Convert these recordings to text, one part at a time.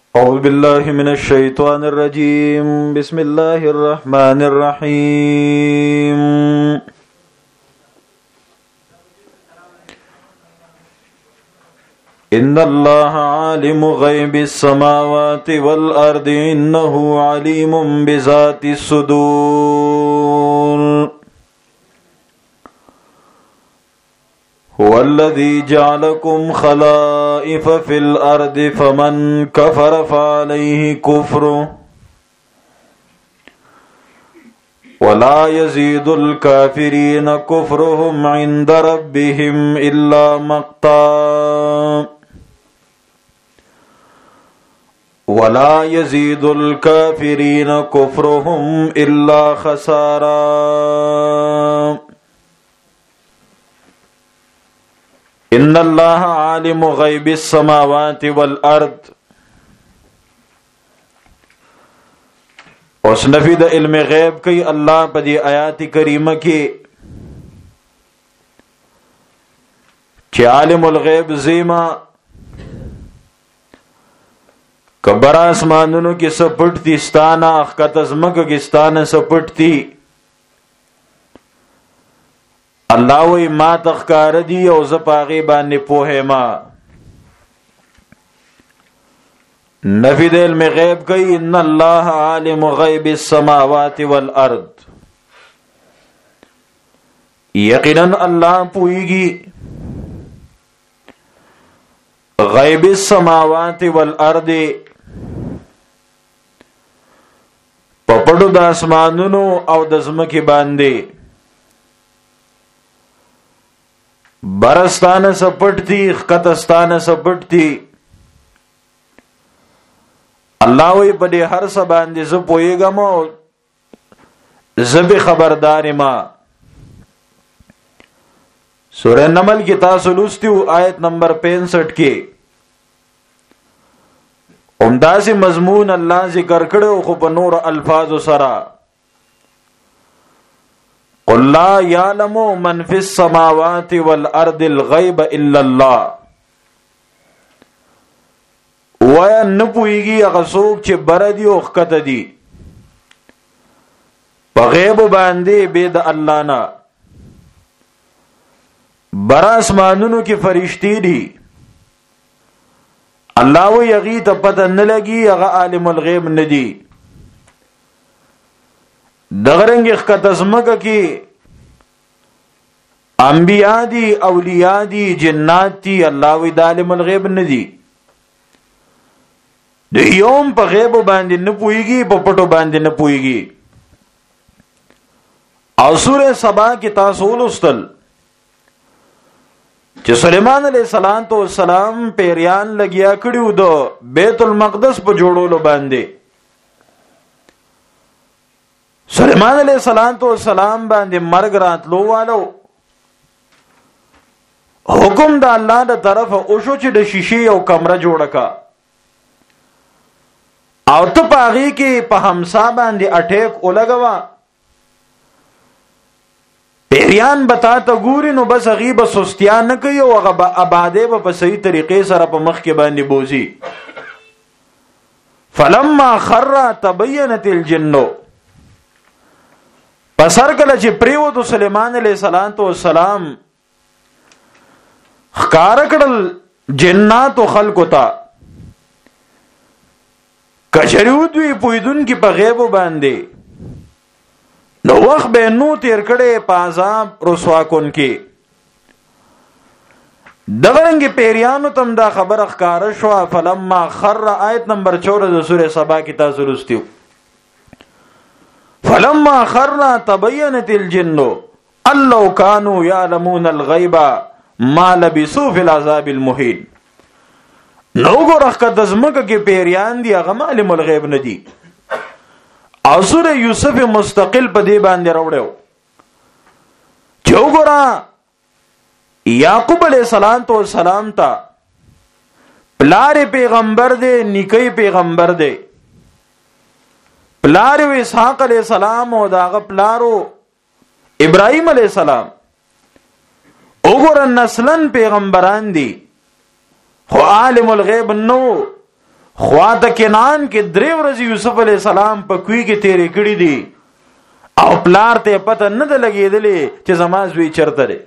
أعوذ بالله من الشيطان الرجيم بسم الله الرحمن الرحيم إن الله عالم غيب السماوات والأرض إنه عليم بذات الصدور هو الذي جعلكم خلائف في الأرض فمن كفر فعليه كفره ولا يزيد الكافرين كفرهم عند ربهم إلا مقتا ولا يزيد الكافرين كفرهم إلا خسارا ان الله عالم غیب السماوات والارض. اوس نفی د علم غیب کوي الله په دې آیات کریمه کې چې عالم الغیب زیما کبر اسمانونو کې سپټتی ستانه اخکت ازمکه کې ستانه سپټتی الله وی ما تخکار دی او ز پاغي باندې پوهه ما نفی د علم غیب کوي ان الله عالم غیب السماوات والارض. یقینا الله پوهیږي غیب السماوات والارض په پړو د اسمانونو او د ځمکې باندې برستانه سپټتی خطستانه سپټتی الله وی په دې هر څه باندې ز پويګم او زب خبردار ما. سورہ نمل کی تاسو لوستیو آیت نمبر 65 کې عمداسي مضمون الله ذکر کړو خو په نور الفاظ سره قل لا يعلم من في السماوات والارض الغيب الا الله. ویا نپویږي هغه څوک چې بر دي او ښکته دي په غیب باندې به د الله نه. بر اسمانونو کې فرشتي دي الله و یغی ته پته نه لګي هغه عالم الغیب نه دي. دغرنګ ښکته زمکه کې انبیاء دي اولیاء دي جنات دي الله و عالم الغیب نه دي. د یوم په غیب باندې نه پويږي په پټو باندې نه پويږي. او سورہ سبا کې تاسو ولوستل چې سليمان عليه السلام پیریان لګیا کړیو د بیت المقدس په جوړولو باندې. سليمان عليه السلام باندې مرګ راتلو والو حکم د الله د طرف او شو چې د شیشې او کمره جوړه کا او ته پاغي کې په همسا باندې اٹیک ولګوا. پیریان بتا ته ګوري نو بس غیب سستیا نه کوي او هغه آباده په صحیح طریقې سره په مخ کې باندې بوزي. فلما خر تبينت الجن پسر کله چې پریوتو سليمان عليه السلام خکار کړل جنات او خلقو ته کچریود وی پویدون کی په غیب باندې نو وخت به نو تیر کړي په عذاب رسوا کون کې. دغرنګ پیریانو تم دا خبر اخکار شو. فلما خر آیت نمبر 14 د سورې سبا کې تاسو لوستیو فلما خر تبينت الجن ان لو كانوا يعلمون الغيب ما لبثوا في العذاب المهين. نو ګورخ د زمکه کې پیریان دي هغه عالم الغیب نه دي. او سورہ یوسف مستقل په دې باندې راوړو چې وګورا یعقوب علیہ السلام ته پلار پیغمبر دی نیکی پیغمبر دی. پلار اسحاق علیہ السلام او داغه پلارو ابراهیم علیہ السلام وګورا نسلن پیغمبران دي خو عالم الغیب نو خواته کنعان کې 3 ورځې یوسف علی السلام په کوی کې تیرې کړې دي او پلار ته پته نه ده لګېدلې چې زما زوی چرته دی.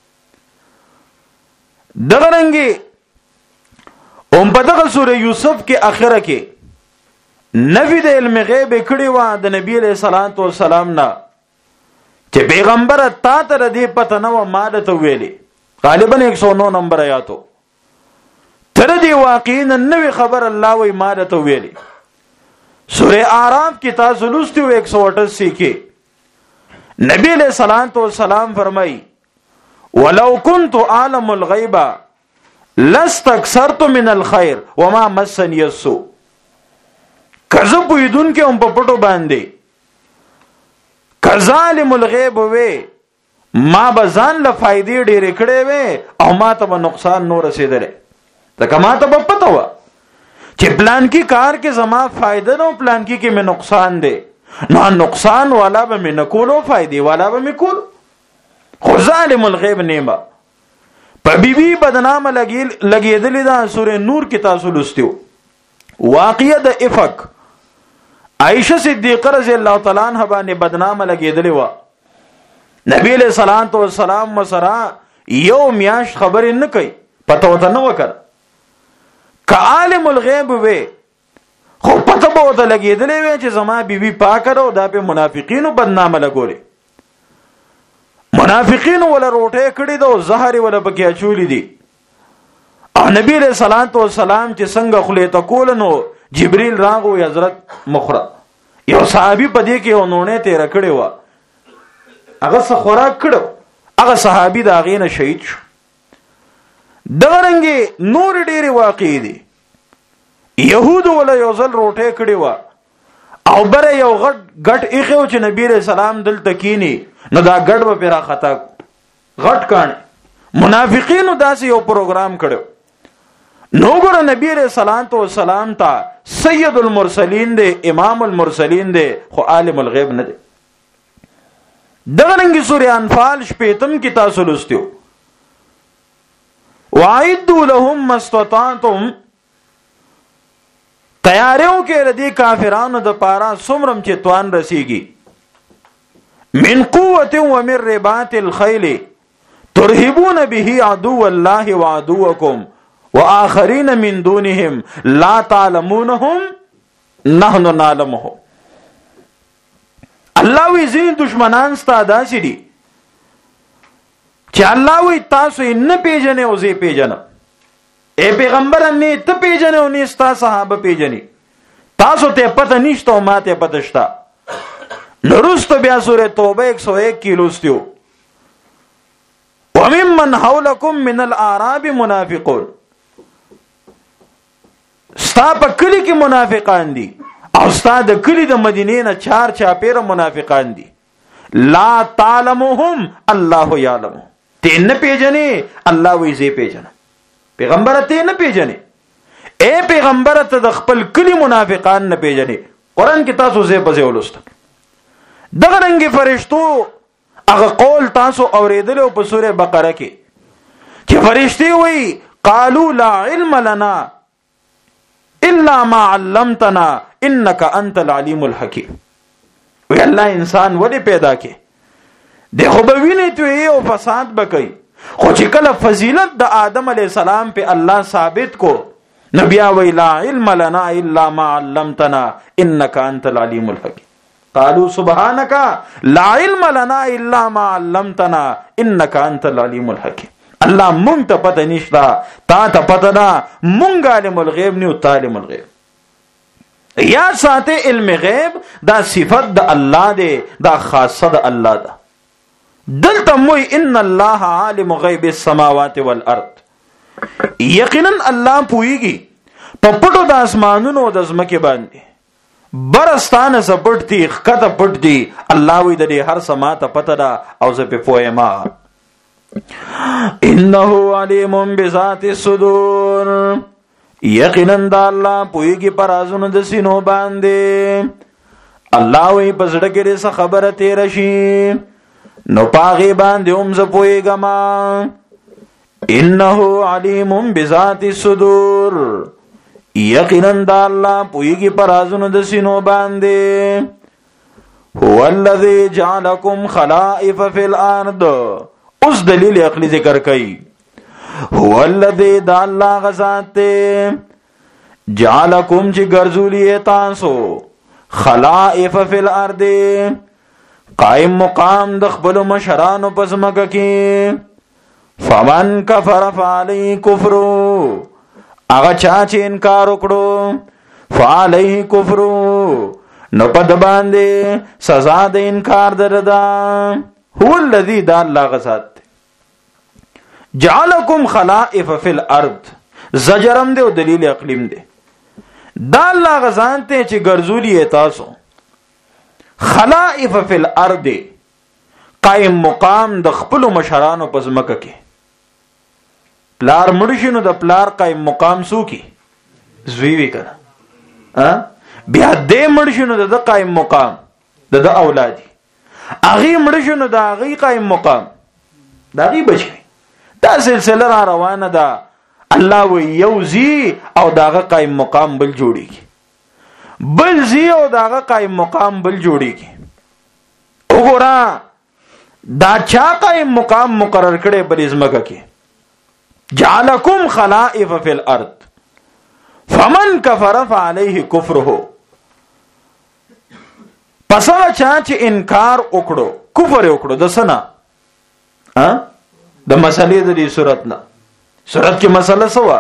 دغه رنګې په دغه سوره یوسف کې اخره کې نفی د علم غیب کړي و د نبی علیہ الصلوۃ والسلام نه چې پیغمبر تا ته دې پته نه و ما ده ویلي. غالبا 109 نمبر آیاتو تر دې واقعا نوې خبر الله وی ما ده ویلي. سوره اعراف کې تاسو لوستو 188 کې نبی علیہ الصلوۃ والسلام فرمایي ولو كنت اعلم الغیب لاستكثرت من الخير وما مسني السوء. کزه پویدون کې هم په پټو باندې کظالم الغیب وې ما بزان له فائدې ډېرې کړې وې او ما ته به نقصان نور رسیدلې. ځکه ما ته به پته وه چې پلان کې کار کې زما فائدہ نه پلان کې مې نقصان دی نو نقصان والا به مې نه کولو فائدې والا به مې کولو. خو ظالم الغیب نیمه په بیبي بدنامه لګېدلې ده. سورې نور کې تاسو لوستیو واقعه د افک عائشہ صدیقہ رضی الله تعالی عنها باندې بدنامه لګېدلې و. نبی علیہ الصلوۃ والسلام مسرا یو میاش خبرې نه کوي پته وته نه وکړ. که عالم الغیب وې خو پته به وته لګېدلې وې چې زما بیبي پاک او دا په منافقینو بدنامه لګولې. منافقینو ولا روټه کړې دو زهر ولا پکې اچولې دي. او نبی علیہ الصلوۃ والسلام چې څنګه خله ته کول نو جبريل راغو حضرت مخره یو صحابي په دې کې ونونه تیر کړي و هغه څه خوراک کړو هغه صحابي دا غینه شهید شو. دغه رنګي نور ډېری واقع دي. يهود ولا یو ځل روټه کړي و او بره یو غټ ایخو چې نبی رسول سلام دلته کینی نو دا غټ به پیرا خطا غټ کان منافقینو داسې یو پروګرام کړو. نو ګور نبی رسول سلام ته سید المرسلین دی امام المرسلین دی خو عالم الغیب نه دی. دغه رنګي سورہ انفال شپیتم کې تاسو لوستیو وَأَعِدُّوا لَهُمْ مَا اسْتَطَعْتُمْ تیاریو کې ردی کافرانو د پارا سمرم چې توان رسیږي من قوت ومن رباط الخيل ترهبون به عدو الله وعدوكم واخرين من دونهم لا تعلمونهم نحن نعلمهم. الله وی زین دشمنان ستا داسې دي چې الله وی تاسو یې نه پیژنې او زه پیژنم. اے پیغمبر نه ته پیژنې او نه ستا صحابه پیژنې تاسو ته پته نشته او ما ته پته شته. نورست بیا سورہ توبه 101 کې لوستیو وممن حولکم من الاعراب منافقون. ستا په کلی کې منافقان دي او ستا د کلی د مدینې نه 4 چاپیره منافقان دي. لا تعلمهم الله یعلم. ته نه پیژنې الله وی زه پیژنم. پیغمبر ته نه پیژنې اے پیغمبر ته د خپل کلی منافقان نه پیژنې. قران کې تاسو زه په زه ولست. دغه رنګ فرشتو هغه قول تاسو اوریدلو په سوره بقره کې چې فرشتي وی قالوا لا علم لنا الا ما علمتنا انك انت العليم الحكيم. وی الله انسان ولې پیدا کې د خو به ویني ته یو فساد بکای خو چې کله فضیلت د آدم علی السلام په الله ثابت کو نبی وی لا علم لنا الا ما علمتنا انك انت العليم الحكيم. قالوا سبحانك لا علم لنا الا ما علمتنا انك انت العليم الحكيم. الله مونږ ته پته نشته تا ته پته ده مونږ عالم الغیب نه او تعلم الغیب. یا ساته علم غیب دا صفت د الله دی دا خاصه د الله ده. دلته موي ان الله عالم غیب السماوات والارض. یقینا الله پويږي په پټو د اسمانونو د زمکه باندې برستانه سپټ دي خکته پټ دي. الله وی د هر سما ته پته ده او زه په پوهه انه علیم بذات الصدور. یقینا د الله پویږي پر ازونو د سینو باندې. الله وی پسړه کې څه خبره تیر شي نو پاغي باندې هم ز پویګما. انه علیم بذات الصدور. یقینا دا الله پویږي پر رازونو د سینو باندې. هو الذی جعلکم خلائف فی الارض. اوس دلیل عقلی ذکر کړي. هو الذی دا الله غزاد ته جعلکم چې ګرځولې تاسو خلائف فی الارض قائم مقام د خپل مشرانو په ځمکه کې. فمن کفر فعلی کفر. هغه چا چې انکار وکړو فعلیه کفر نو په د باندې سزا د انکار دردا. هو الذی دا الله غزاد جعلکم خلائف فی الارض. زجرم دی او دلیل عقلیم دی. دا الله غزان ته چې ګرځولې تاسو خلائف فی الارض قائم مقام د خپل مشرانو په ځمکه کې. پلار مړشنو د پلار قائم مقام سو کی زوی وی کنه بیا دې مړشنو د قائم مقام د اولادی اغي مړشنو د اغي قائم مقام د اغي بچي. دا سلسله را روانه ده. الله وی یوزی او داغه قائم مقام بل جوړیږي بل زی او داغه قائم مقام بل جوړیږي. وګوره دا چا قائم مقام مقرر کړي بل ازمکه کې. جعلکم خلائف فی الارض فمن کفر فعلیه کفره. پس هغه چا چې انکار وکړو کفر وکړو د سنا د مسلې د دې صورت نه. صورت کې مسله سوا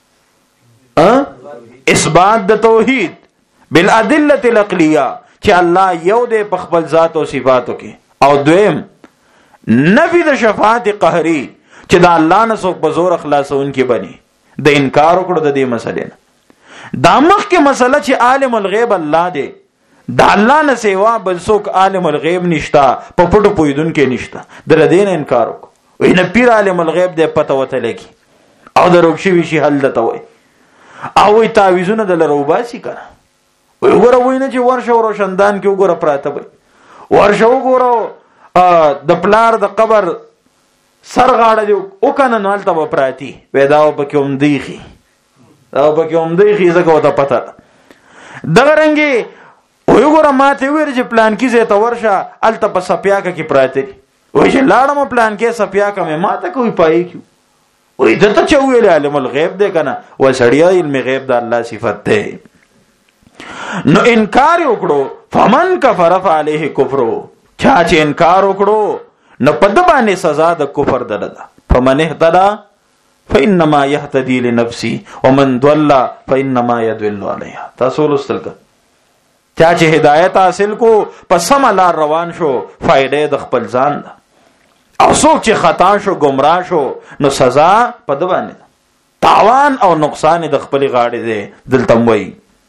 اثبات د توحید بالادله العقلیه چې الله یو دی په خپل ذات او صفاتو کې. او دویم نفی د شفاعت قهری چې دا الله نه څوک په زور خلاصون کې بني. د انکار وکړو د دې مسلې نه. دا مخکې مسله چې عالم الغیب الله دی. دا الله نه سیوا بل څوک عالم الغیب نشتا په پټو پویدون کې نشتا. د دې نه انکار وکړو. وینه پیر عالم الغیب دی پته وته لګي او دروښي وی شي حل دته وای او وی تعویذونه د لروباسي کنه. وی وګوره وینه چې ورشه روشندان کې وګوره پراته وي ورشه وګوره د پلار د قبر سر غاړه دی او کنه نو الته به پراتی ودا په کوم دیخي دا په کوم دیخي زکه وته پته دغه رنګي وګوره ماته ویر چې پلان کې زه ته ورشه الته په سپیاکه کې پراته وای چې لاړم پلان کې سپیاکه مې ماته کوي پای کیو وای دته چې ویل عالم الغیب دی کنه و سړیا علم غیب د الله صفت ده. نو انکار وکړو فمن کفر فعلیه کفر. چا چې انکار وکړو نو په د باندې سزا د کفر ده. فمن اهتدى فانما يهتدي لنفسه ومن ضل فانما يضل عليها. تاسو لوستل چا چې هدایت حاصل کو په سم لار روان شو فائدې د خپل ځان ده. او څوک چې خطا شو گمراه شو نو سزا په د باندې تاوان او نقصان د خپل غاړې ده. دلته وایي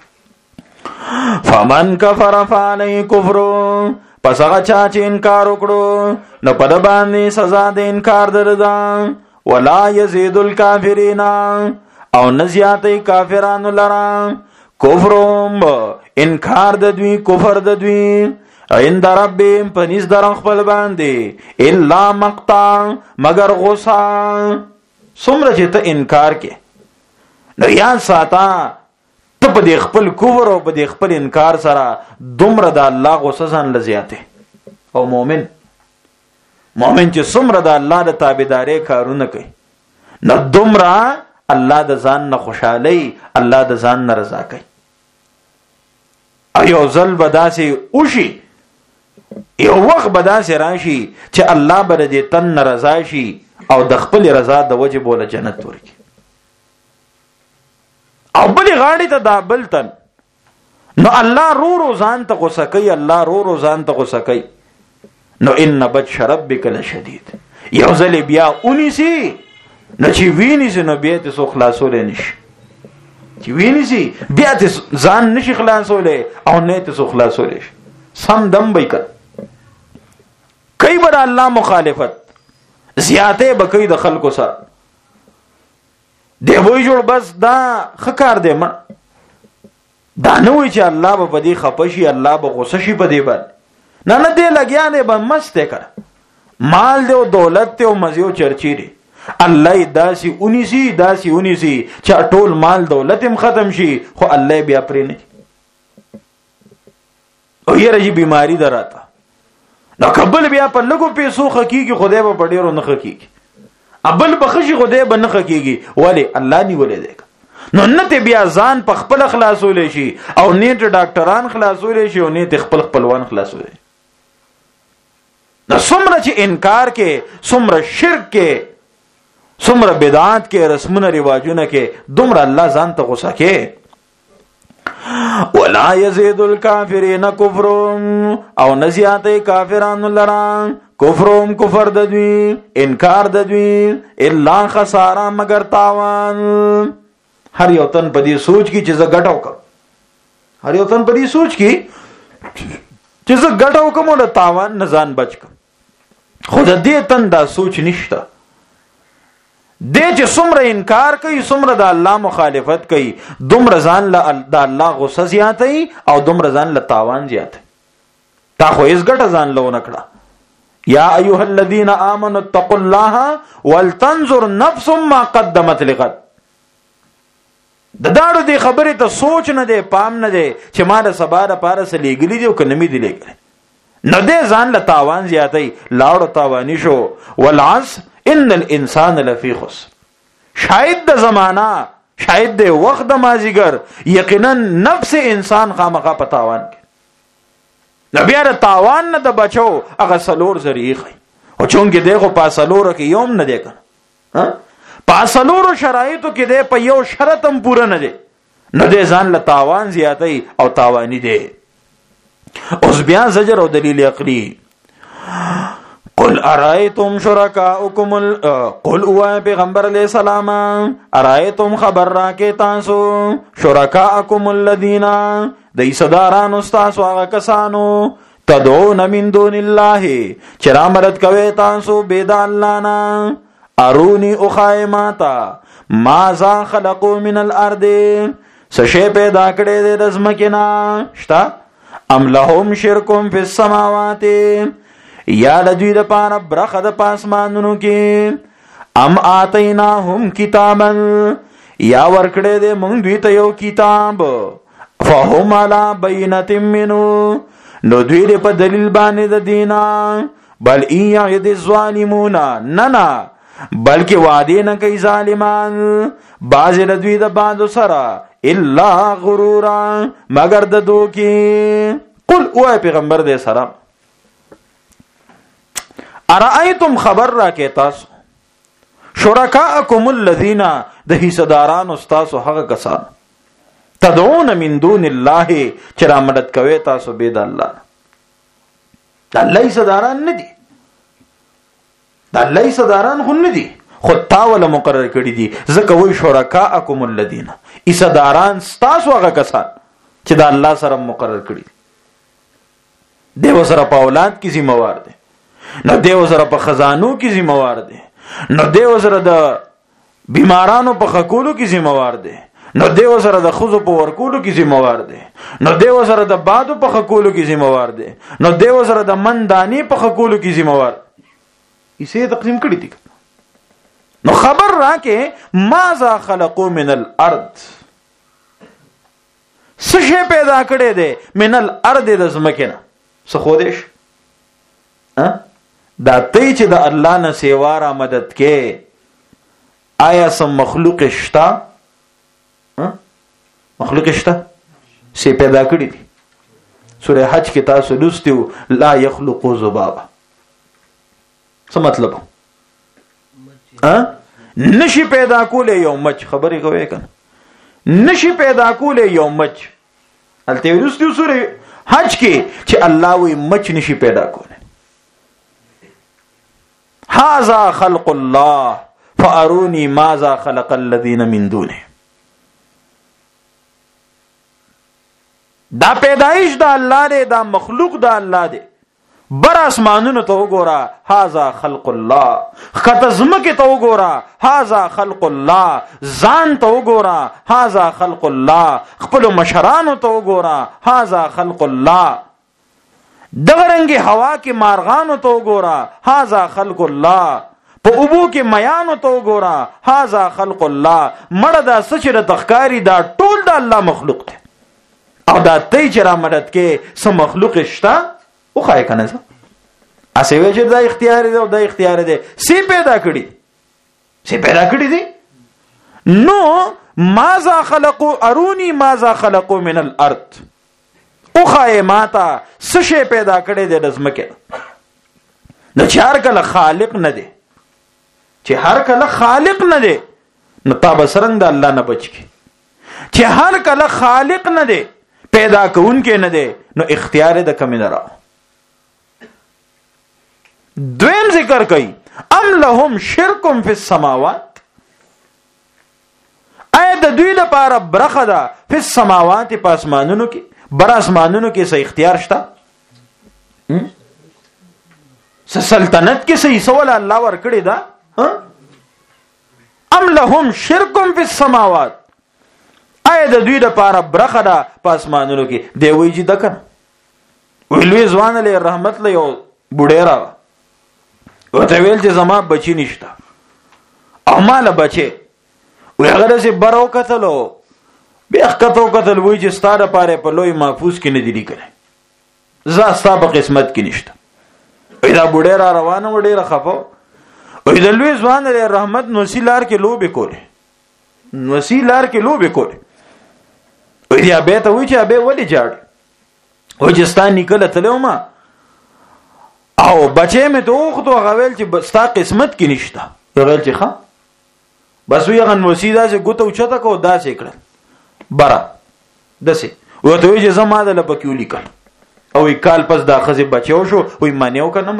فمن کفر فعلیه کفر. پس هغه چا چې انکار وکړو نو په د باندې سزا د انکار دردا. ولا یزيد الکافرین او نزیاتې کافرانو لرا کفرهم انکار د دوی کفر د دوی عند ربهم پنځ درن خپل باندې الا مقتا مگر غصه. څومره چې ته انکار کې نو یا ساته ته په دې خپل کفر او په دې خپل انکار سره دومره د الله غصه ځان لزیاته. او مؤمن چې څومره د الله د تابعداري کارونه کوي نو دومره الله د ځان نه خوشالي الله د ځان نه رضا کوي. ایو ځل بداسي اوشي یو وخت بداسي راشي چې الله بر دې تن رضا شي او د خپل رضا د وجه بوله جنت ورکړي. او بل غاړي ته دا بل تن نو الله رو ځان ته غوسه کوي. الله رو ځان ته غوسه کوي. نو ان بطش ربک لشدید. یو ځل بیا اونیسی نو چې وینیسی نو بیا ته سو خلاصول نشي. چې وینیسی بیا ته ځان نشي خلاصول او نه ته سو خلاصول شي. سم دم به کوي بر الله مخالفت زیاته بکوي د خلکو سره. دی وای جوړ بس دا خکار دی ما دا نه وای چې الله به بدی خپشي الله به غوسه شي په دی باندې. نه دی لګیا دی به مست کړه مال دی او دولت دی او مزیو چرچی دی الله داسي اونیسی چې ټول مال دولت هم ختم شي خو الله بیا پرې نه او یې رجی بیماری دراته نو قبل بیا په لګو پیسو خکېږي خدای به ډېرو نه خکېږي ابل بخشي خدای به نه خکېږي ولی الله نی ولې دی نو نته بیا ځان په خپل خلاصول شي او نیټ ډاکټران خلاصول شي او نیټ خپل خپلوان خلاصول شي نو څومره چې انکار کې څومره شرک کې څومره بدعات کې رسمونه رواجونه کې دومره الله ځان ته غوسه کې ولا يزيد الكافرين كفرهم او نزياته کافرانو لرا کفرهم کفر ددوی انکار ددوی الا خسارا مگر تاوان هر یو تن په دې سوچ کې چې زه ګټاو کوم هر یو تن په دې سوچ کې چې زه ګټاو کوم او تاوان نه ځان بچ کوم خود دې تن دا سوچ نشته دې چې څومره انکار کوي څومره د الله مخالفت کوي دومره ځان له د الله غصه زیاتوي او دومره ځان له تاوان زیاتوي تا خو هیڅ ګټه ځان له ونه کړه یا ایها الذین آمنوا اتقوا الله ولتنظر نفس ما قدمت لغد د داړو دې خبرې ته سوچ نه دی پام نه دی چې ما د سبا لپاره څه لیږلي دي او که نه مې دي لیږلي نو دې ځان له تاوان زیاتوي لاړو تاواني شو والعصر ان الانسان لفی خسر شاید د زمانہ شاید د وخت د مازیګر یقینا نفس انسان خامخا په تاوان کې نبی ار تاوان نه د بچو هغه سلور ذریعہ او چونګې دغه پاسلور کې یوم نه دی کنه پاسلور شرایطو کې دی په یو شرط هم پوره نه دی نو دې ځان له تاوان زیاتای او تاوانی دی اوس بیا زجر او دلیل عقلی قل ارایتم شرکاءکم قل او پیغمبر علیہ السلام ارایتم خبر را کې تاسو شرکاءکم الذین دای صداران استاد واغه کسانو تدعون من دون الله چرا مدد کوي تاسو بيد الله نا ارونی اخایماتا ماذا خلقو من الارض سشی پیدا کړي د زمکنا شتا ام لهم شرکم فی السماوات یا لدوی د پاره برخه د پاسمانونو کې ام آتیناهم کتابا یا ورکړه دې مونږ دوی ته یو کتاب فهم علی بینۃ منو نو دوی دې په دلیل باندې د دینا بل یعد الظالمون ننا بلکې وعده نه کوي ظالمان باز د دوی د باندې سره الا غرورا مگر د دوکي قل او پیغمبر دې سره ارائیتم خبر را کې تاسو شرکاءکم الذین د حصداران استاسو هغه کسان تدعون من دون الله چې را مدد کوي تاسو بيد الله د الله حصداران نه دي د الله حصداران خو نه دي خو تاول مقرر کړی دي ځکه وای شرکاءکم الذین حصداران استاسو هغه کسان چې د الله سره مقرر کړی دی سره په اولاد کې ذمہوار دي نو دیو سره په خزانو کې ذمہوار دي نو دیو سره د بیمارانو په خکولو کې ذمہوار دي نو دیو سره د خزو په ورکولو کې ذمہوار دي نو دیو سره د بادو په خکولو کې ذمہوار دي نو دیو سره د مندانی په خکولو کې ذمہوار یې تقسیم کړی دي نو خبر را کې ماذا خلقو من الارض سشه پیدا کړي دي من الارض د زمکه څه خو دیش دا تی چې د الله نه سیوا را مدد کې آیا سم مخلوق شتا مخلوق شتا سی پیدا کړی دي سوره حج کې تاسو لوستیو لا يخلق ذبابا څه مطلب نشي پیدا کوله یو مچ خبرې کوي کنه نشي پیدا کوله یو مچ الته لوستیو سوره حج کې چې الله وي مچ نشي پیدا کوله هذا خلق الله فاروني ماذا خلق الذين من دونه دا پیدائش دا الله دی دا مخلوق دا الله دی بر اسمانونو ته وګوره هذا خلق الله خطزمکه ته وګوره هذا خلق الله ځان ته وګوره هذا خلق الله خپل مشرانو ته وګوره هذا خلق الله دغرنګي هوا کې مارغانو ته وګوره هاذا خلق الله په اوبو کې میانو تو ګورا هاذا خلق الله مړه دا سچره تخکاری دا ټول د الله مخلوق دی او دا تی چې را مدد کې سم مخلوق شتا او خای کنه څه اسې وی چې دا اختیار دی او دا اختیار دی سی پیدا کړی دی نو ماذا خلقوا ارونی ماذا خلقوا من الارض او خای ماتا سشه پیدا کړی دی د ځمکه نو چار کله خالق نه دی چې هر کله خالق نه دی نو تاب سرنګ د الله نه بچ کی چې هر کله خالق نه دی پیدا کون کې نه دی نو اختیار د کمی نه را دویم ذکر کوي ام لهم شرک فی السماوات اې د دوی لپاره برخه ده فی السماوات په اسمانونو کې بر اسمانونو کې څه اختیار شته سلطنت کې څه سوال الله ور کړی دا ام لهم شرک فی السماوات اې د دوی لپاره برخه ده په اسمانونو کې دی وی چې دکنه ویلوی ځوان له رحمت له یو بوډه را وته ویل چې زما بچی نشته او مال بچي وی هغه سي برو کتلو بیا کتو کتل وی چې ستاره پاره په لوی محفوظ کې نه دی لیکل زه ستا په قسمت کې نشته وی دا بوډه را روانه وډیره خفو وی د لوی ځوان له رحمت نوسیلار کې لوبې کولې وی بیا به ته وی چې به ولې جاړ او چې ستا نکله تلو ما او بچې مې ته وختو غویل چې ستا قسمت کې نشته غویل چې ښه بس وی غن وسیدا چې ګوتو چته کو داسې کړل برا دسه وته وی چې زما د لپکیو لیکل او کال پس دا خزه بچو شو وی مانیو کنه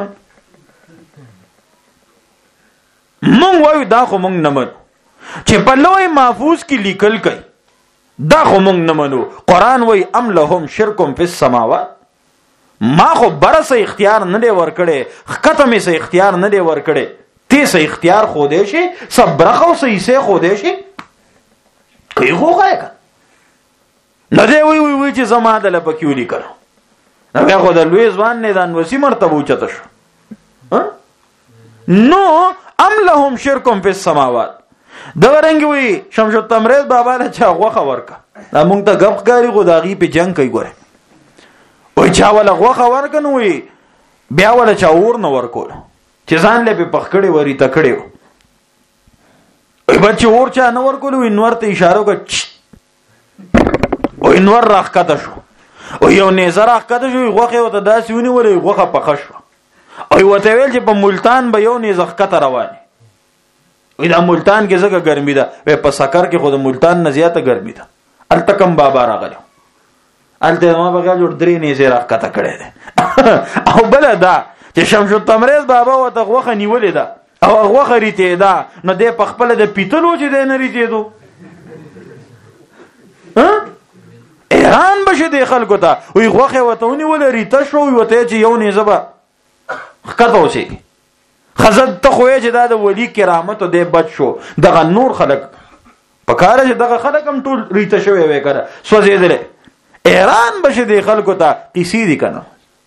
مونږ وایو دا خو مونږ نه منو چې په لوی محفوظ کې لیکل کای دا خو مونږ نه منو قران وای ام لهم شرکم فی السماوات ما خو برسه اختیار نه دی ور کړي ختمه سه اختیار نه دی ور کړي تی سه اختیار خو دې شي صبرخه او سه خو دې شي کوي خو غاګه نه دی وی چې زما د لپکیو لیکل نو هغه د لوی ځوان نه دان وسی مرتبه اوچته شو نو ام لهم شرکم فی السماوات دا ورنګ وی شمس التمرید بابا له چا غوخه ورکا دا مونږ ته غب کاری خو داغي په جنگ کوي ګوره وای چا ولا غوخه ورکنه وی بیا ولا چا ور نه ورکول چې ځان له په پخکړې وری تکړې وي بچ ور چا نه ورکول وی نور ته اشاره وکړ او نور راخکته شو او یو نه زرا راخکته شو غوخه وته داسې ونی وری غوخه پخ شو او وته ویل چې په ملتان به یو نه زخکته روانه وی دا ملتان کې زګه ګرمي ده په سکر کې خود ملتان نه زیاته ګرمي ده التکم بابا راغله الته ما بغل جوړ درې نه زیرا کته کړي ده او بل دا چې شمس التمرید بابا وته غوخه نیولې ده او غوخه ریته ده نو د پخپل د پیتلو چې د نه ریته دو ایران بشه د خلکو ته وی غوخه وته ونیول ریته شو وته چې یو نه زبا خکته وسی خزد ته خوې چې دا د ولی کرامت او د بچ شو دغه نور خلک پکاره چې دغه خلک هم ټول ریته شوی وې کړه سوځیدل ایران بشه د خلکو ته کیسې دي کنه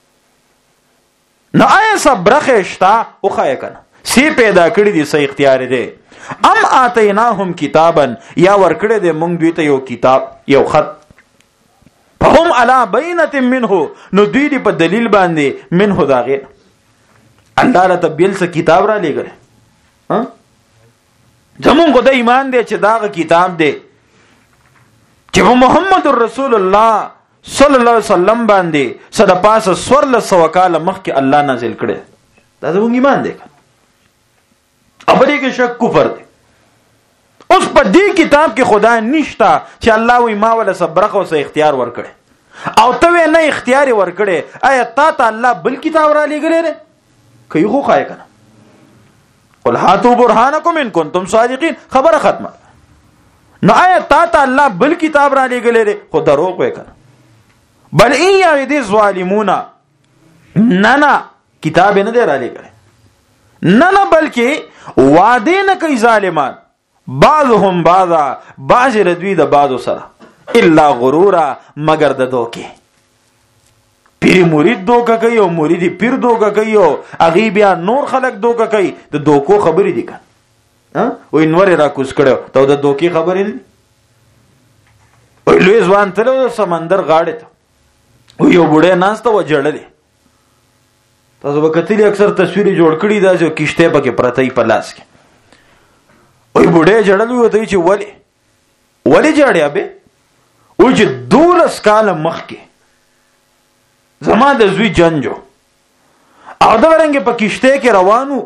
نو آیا صبرخه شتا او خای کنه سی پیدا کړی دي سې اختیار دي ام اتیناهم کتابا یا ور کړی دي مونږ دوی ته یو کتاب یو خط فهم علی بینه منه نو دوی دی په دلیل باندې منه داغه الله له تبیل څخه کتاب را لګره ها زمون کو د ایمان دی چې داغه کتاب دی چې محمد رسول الله صلی الله علیه وسلم باندې صد پاسه سور له سوکاله مخ کې الله نازل کړي دا زمون ایمان دی ابدی کې شک کفر دی اوس په دې کتاب کې خدا نشتا چې الله وی ما ولا صبرخه او اختیار ور کړي او ته نه اختیار ور کړي آیا تا الله بل کتاب را لګره کوي خو خای کنه قل هاتوا برهانکم ان کنتم صادقین خبره ختمه نو آیا تا الله بل کتاب را لګلې خو دروغ وکړه بل ان یعد الظالمون نه کتاب نه دی را لګلې نه بلکې وعده نه کوي ظالمان بعضهم بعضا بعض ردوی د بعضو سره الا غرورا مگر د دوکي پیر مرید دوکه کوي او مرید پیر دوکه کوي او هغه بیا نور خلک دوکه کوي. د دوکو خبرې دي کنه وای نور را کوس کړو ته د دوکي خبرې نه. وای لوی ځوان تر سمندر غاړه ته و یو بوډه ناسته و جړلې. تاسو به کتلی اکثر تصویر جوړ کړي دا چې کشته پکې پرته په لاس کې. وای بوډه جړلې وته چې ولی جړیا به و چې 12 کال مخکې زما د زوی جنجو او دا ورنګ په کشته کې روانو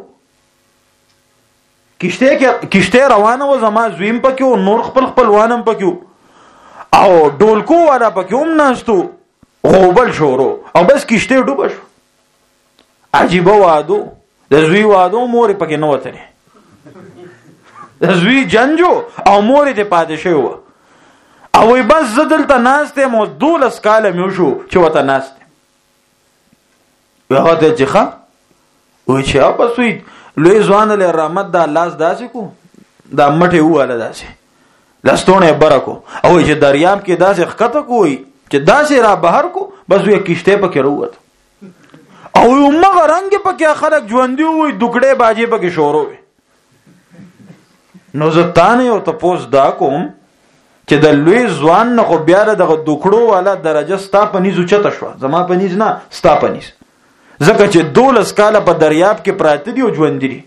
کشته روانه و زما زویم پکې او نور خپلوانم پکې او ډولکو والا پکې هم ناستو غوبل شورو او بس کشته ډوب شو. عجیب وادو د زوی وادو مور پکې نه وته د زوی جنجو او مور ته پاتې شو او وي بس زدلته ناشته مو 12 کال مې شو چې وته ناشته هغه ته ځخه وای چې اپ سوی لوی ځوان له رحمت د الله داسې کو دا مټه واله داسې لستونه برکو او چې دریاب کې داسې خطه کوي چې داسې را بهر کو بس وی کشته پکې وروت او مغه رنگ پکې خلک ژوندۍ وي دکړې باجی پکې شورو وي. نو زتانه او تپوس دا کوم چې د لوی ځوان نه خو بیا دغه دکړو والا درجه ستا پنيزو چته شو زما پنيز نه ستا پنيز زکه چې 12 کال په دریاب کې پراته دی او ژوند دي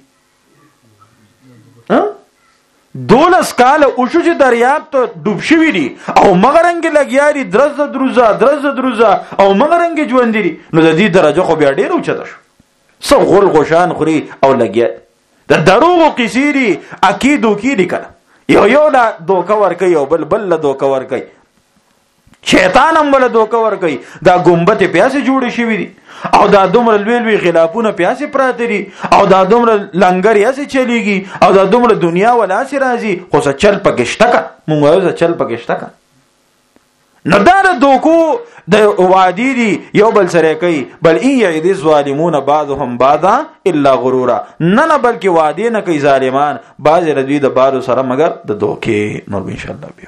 12 کال او شو چې دریاب ته ډوب شوی دي او مغرنګ لګیاري درز دروزه او مغرنګ ژوند دي نو د دې درجه خو بیا ډیر اوچته شو. سو غول غشان خوري او لګیا د دروغ قصيري اكيدو کې دي کړه یو لا دوکا ور کوي او بل دوکا ور کوي شیطان هم ول دوکا ور کوي دا ګمبت پیاسه جوړ شي دي او دا دومره لوی خلافونه پیاسه پراته دي او دا دومره لنګر یاسه چلیږي او دا دومره دنیا ولا سي راځي خو څه چل پکشتکا مونږ وایو چل پکشتکا. نو دا دوکو د وادي دي یو بل سره کوي بل ان يعد الظالمون بعضهم بعضا الا غرورا نه بلکې وادي نه کوي ظالمان بعض ردوی د بارو سره مگر د دوکې. نو ان شاء الله به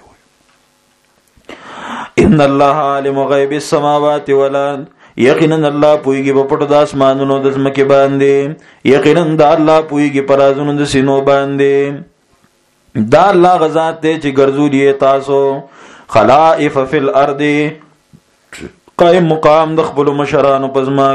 ان الله عالم غیب السماوات والارض یقینا الله پویږي په پټو د اسمانونو د زمکه باندې یقینا د الله پویږي پر ازونو د سینو باندې دا الله غزاد ته چې ګرځولې تاسو خلائف فی الارض قائم مقام د خپل مشرانو پزما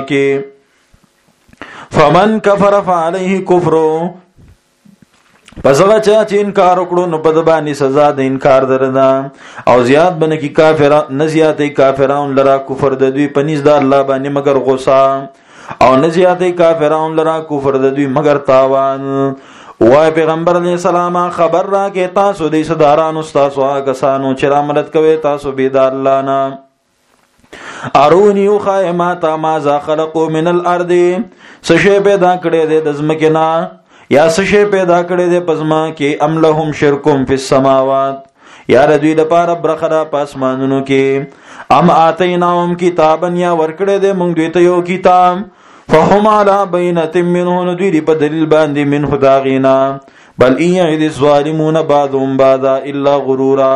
کې فمن کفر فعليه کفر پس هغه چې انکار وکړو نو په باندې سزا د انکار درنه او زیات بنه کی کافر نه زیاتې کافرون لرا کفر د دوی پنځ د الله باندې مگر غصه او نه زیاتې کافرون لرا کفر د دوی مگر تاوان. وای پیغمبر علیہ السلام خبر را کې تاسو د صدارانو تاسو هغه سانو چې رحمت کوي تاسو بيد الله نه ارونی خایمات ما ذا خلقو من الارض سشه پیدا کړي د زمکه نه یا سشه پیدا کړي د پزما کې ام لهم شرکم فی السماوات یا ردوی د پاره برخدا پاسمانونو کې ام اتیناهم کتابن یا ورکړي د مونږ دوی ته یو کتاب فهم علی بینۃ منه دوی په دلیل باندې منه داغینا بل ان یعد الظالمون بعضهم بعضا الا غرورا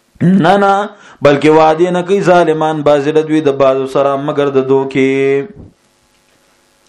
نه بلکې وعده نه کوي ظالمان بعض له دوی د بعض سره مگر د دوکې.